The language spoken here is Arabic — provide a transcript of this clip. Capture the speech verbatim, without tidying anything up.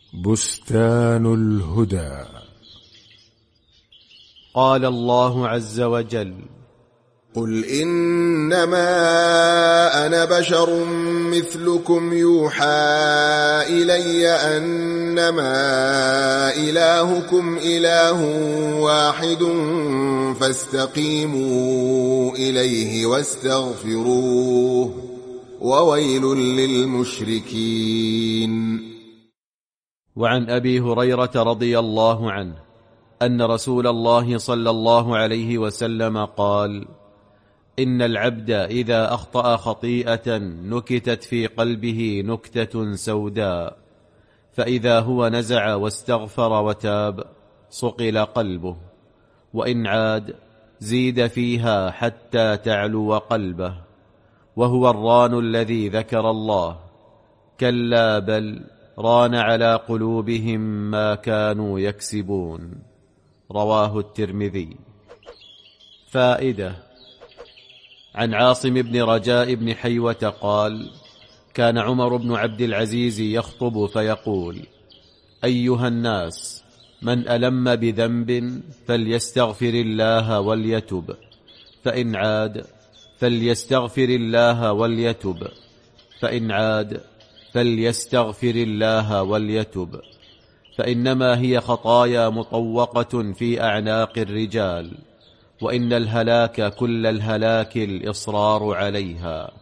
بستان الهدى. قال الله عز وجل: قل إنما أنا بشر مثلكم يوحى إلي أنما إلهكم إله واحد فاستقيموا إليه واستغفروه وويل للمشركين. وعن أبي هريرة رضي الله عنه أن رسول الله صلى الله عليه وسلم قال: إن العبد إذا أخطأ خطيئة نكتت في قلبه نكتة سوداء، فإذا هو نزع واستغفر وتاب صقل قلبه، وإن عاد زيد فيها حتى تعلو قلبه، وهو الران الذي ذكر الله، كلا بل ران على قلوبهم ما كانوا يكسبون. رواه الترمذي. فائدة: عن عاصم بن رجاء بن حيوة قال: كان عمر بن عبد العزيز يخطب فيقول: أيها الناس، من ألم بذنب فليستغفر الله وليتب، فإن عاد فليستغفر الله وليتب، فإن عاد فليستغفر الله وليتب، فإنما هي خطايا مطوقة في أعناق الرجال، وإن الهلاك كل الهلاك الإصرار عليها.